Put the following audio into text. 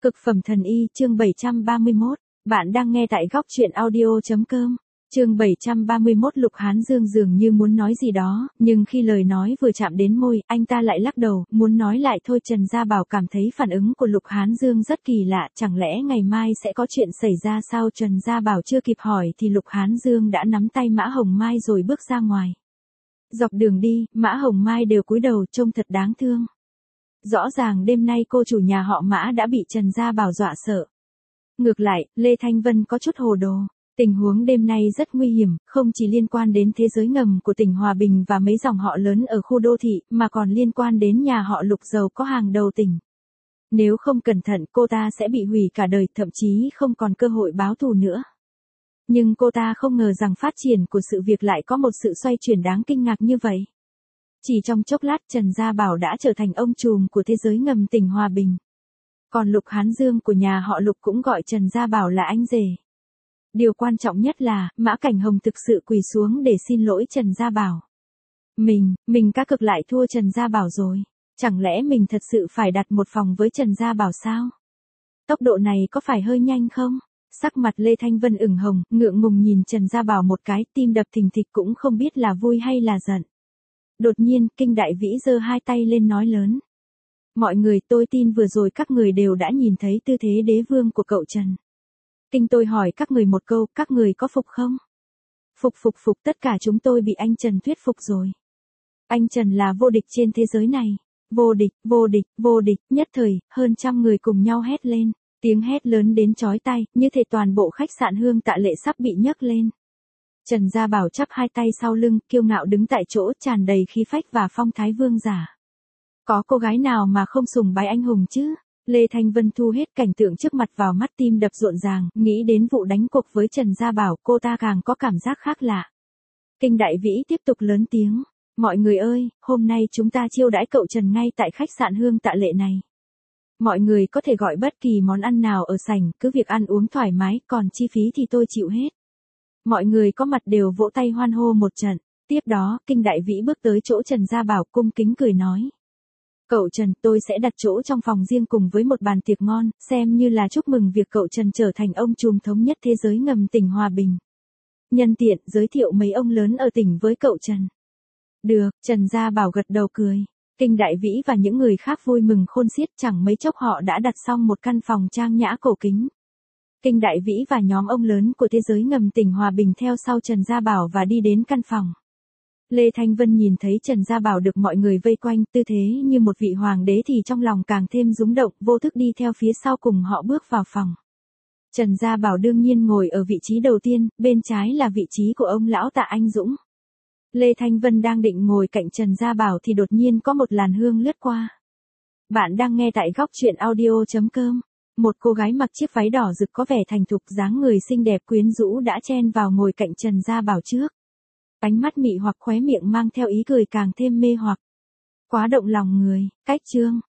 Cực phẩm thần y, chương 731. Bạn đang nghe tại góc truyện audio.com. Chương 731. Lục Hán Dương dường như muốn nói gì đó, nhưng khi lời nói vừa chạm đến môi, anh ta lại lắc đầu, muốn nói lại thôi. Trần Gia Bảo cảm thấy phản ứng của Lục Hán Dương rất kỳ lạ, chẳng lẽ ngày mai sẽ có chuyện xảy ra sao? Trần Gia Bảo chưa kịp hỏi thì Lục Hán Dương đã nắm tay Mã Hồng Mai rồi bước ra ngoài. Dọc đường đi, Mã Hồng Mai đều cúi đầu trông thật đáng thương. Rõ ràng đêm nay cô chủ nhà họ Mã đã bị Trần Gia Bảo dọa sợ. Ngược lại, Lê Thanh Vân có chút hồ đồ. Tình huống đêm nay rất nguy hiểm, không chỉ liên quan đến thế giới ngầm của tỉnh Hòa Bình và mấy dòng họ lớn ở khu đô thị, mà còn liên quan đến nhà họ Lục giàu có hàng đầu tỉnh. Nếu không cẩn thận cô ta sẽ bị hủy cả đời, thậm chí không còn cơ hội báo thù nữa. Nhưng cô ta không ngờ rằng phát triển của sự việc lại có một sự xoay chuyển đáng kinh ngạc như vậy. Chỉ trong chốc lát Trần Gia Bảo đã trở thành ông trùm của thế giới ngầm tỉnh Hòa Bình. Còn Lục Hán Dương của nhà họ Lục cũng gọi Trần Gia Bảo là anh rể. Điều quan trọng nhất là, Mã Cảnh Hồng thực sự quỳ xuống để xin lỗi Trần Gia Bảo. Mình cá cực lại thua Trần Gia Bảo rồi. Chẳng lẽ mình thật sự phải đặt một phòng với Trần Gia Bảo sao? Tốc độ này có phải hơi nhanh không? Sắc mặt Lê Thanh Vân ửng hồng, ngượng ngùng nhìn Trần Gia Bảo một cái, tim đập thình thịch cũng không biết là vui hay là giận. Đột nhiên, Kinh Đại Vĩ giơ hai tay lên nói lớn. Mọi người, tôi tin vừa rồi các người đều đã nhìn thấy tư thế đế vương của cậu Trần. Kinh tôi hỏi các người một câu, các người có phục không? Phục, tất cả chúng tôi bị anh Trần thuyết phục rồi. Anh Trần là vô địch trên thế giới này. Vô địch, nhất thời, hơn trăm người cùng nhau hét lên. Tiếng hét lớn đến chói tai, như thể toàn bộ khách sạn Hương Tạ Lệ sắp bị nhấc lên. Trần Gia Bảo chắp hai tay sau lưng, kiêu ngạo đứng tại chỗ, tràn đầy khí phách và phong thái vương giả. Có cô gái nào mà không sùng bái anh hùng chứ? Lê Thanh Vân thu hết cảnh tượng trước mặt vào mắt, tim đập rộn ràng, nghĩ đến vụ đánh cuộc với Trần Gia Bảo, cô ta càng có cảm giác khác lạ. Kinh Đại Vĩ tiếp tục lớn tiếng. Mọi người ơi, hôm nay chúng ta chiêu đãi cậu Trần ngay tại khách sạn Hương Tạ Lệ này. Mọi người có thể gọi bất kỳ món ăn nào ở sảnh, cứ việc ăn uống thoải mái, còn chi phí thì tôi chịu hết. Mọi người có mặt đều vỗ tay hoan hô một trận. Tiếp đó, Kinh Đại Vĩ bước tới chỗ Trần Gia Bảo cung kính cười nói. Cậu Trần, tôi sẽ đặt chỗ trong phòng riêng cùng với một bàn tiệc ngon, xem như là chúc mừng việc cậu Trần trở thành ông trùm thống nhất thế giới ngầm tỉnh Hòa Bình. Nhân tiện, giới thiệu mấy ông lớn ở tỉnh với cậu Trần. Được, Trần Gia Bảo gật đầu cười. Kinh Đại Vĩ và những người khác vui mừng khôn xiết, chẳng mấy chốc họ đã đặt xong một căn phòng trang nhã cổ kính. Kinh Đại Vĩ và nhóm ông lớn của thế giới ngầm tỉnh Hòa Bình theo sau Trần Gia Bảo và đi đến căn phòng. Lê Thanh Vân nhìn thấy Trần Gia Bảo được mọi người vây quanh, tư thế như một vị hoàng đế thì trong lòng càng thêm rúng động, vô thức đi theo phía sau cùng họ bước vào phòng. Trần Gia Bảo đương nhiên ngồi ở vị trí đầu tiên, bên trái là vị trí của ông lão Tạ Anh Dũng. Lê Thanh Vân đang định ngồi cạnh Trần Gia Bảo thì đột nhiên có một làn hương lướt qua. Bạn đang nghe tại góc truyện audio.com. Một cô gái mặc chiếc váy đỏ rực có vẻ thành thục, dáng người xinh đẹp quyến rũ đã chen vào ngồi cạnh Trần Gia Bảo trước. Ánh mắt mị hoặc, khóe miệng mang theo ý cười càng thêm mê hoặc. Quá động lòng người. Cách chương.